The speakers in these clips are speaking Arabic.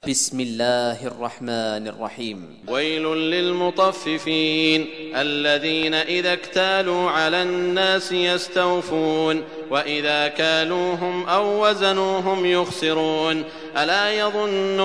بسم الله الرحمن الرحيم. ويل للمطففين الذين إذا اكتالوا على الناس يستوفون وإذا كالوهم أو وزنوهم يخسرون ألا يظن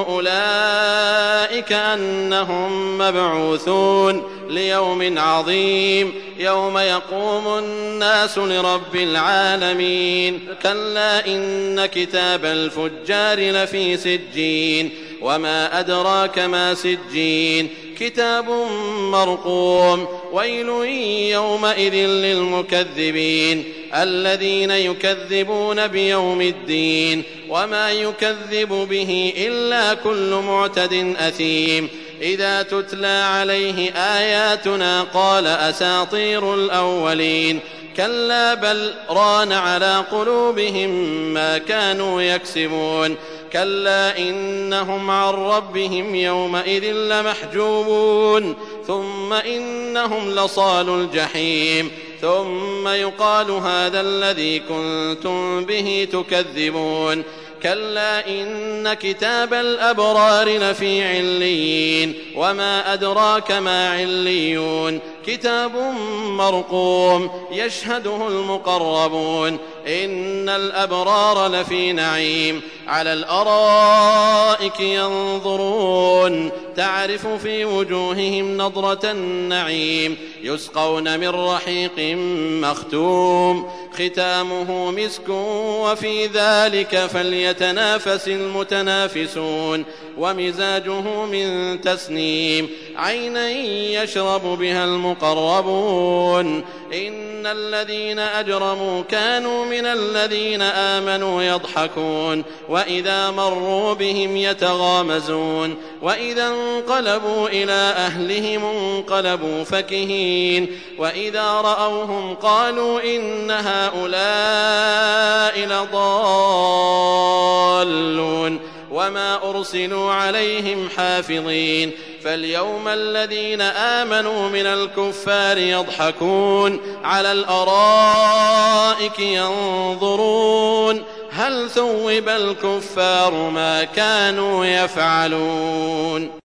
أولئك أنهم مبعوثون ليوم عظيم يوم يقوم الناس لرب العالمين كلا إن كتاب الفجار لفي سجين وما أدراك ما سجين كتاب مرقوم ويل يومئذ للمكذبين الذين يكذبون بيوم الدين وما يكذب به إلا كل معتد أثيم إذا تتلى عليه آياتنا قال أساطير الأولين كلا بل ران على قلوبهم ما كانوا يكسبون كلا إنهم عن ربهم يومئذ لمحجوبون ثم إنهم لصالو الجحيم ثم يقال هذا الذي كنتم به تكذبون كلا إن كتاب الأبرار لفي عليين وما أدراك ما عليون كتاب مرقوم يشهده المقربون إن الأبرار لفي نعيم على الأرائك ينظرون تعرف في وجوههم نضرة النعيم يسقون من رحيق مختوم ختامه مسك وفي ذلك فليتنافس المتنافسون ومزاجه من تسنيم عينا يشرب بها المقربون إن الذين أجرموا كانوا من الذين آمنوا يضحكون وإذا مروا بهم يتغامزون وإذا انقلبوا إلى أهلهم انقلبوا فكهين وإذا رأوهم قالوا إن هؤلاء لضالون وما أرسلوا عليهم حافظين فاليوم الذين آمنوا من الكفار يضحكون على الأرائك ينظرون هل ثوب الكفار ما كانوا يفعلون.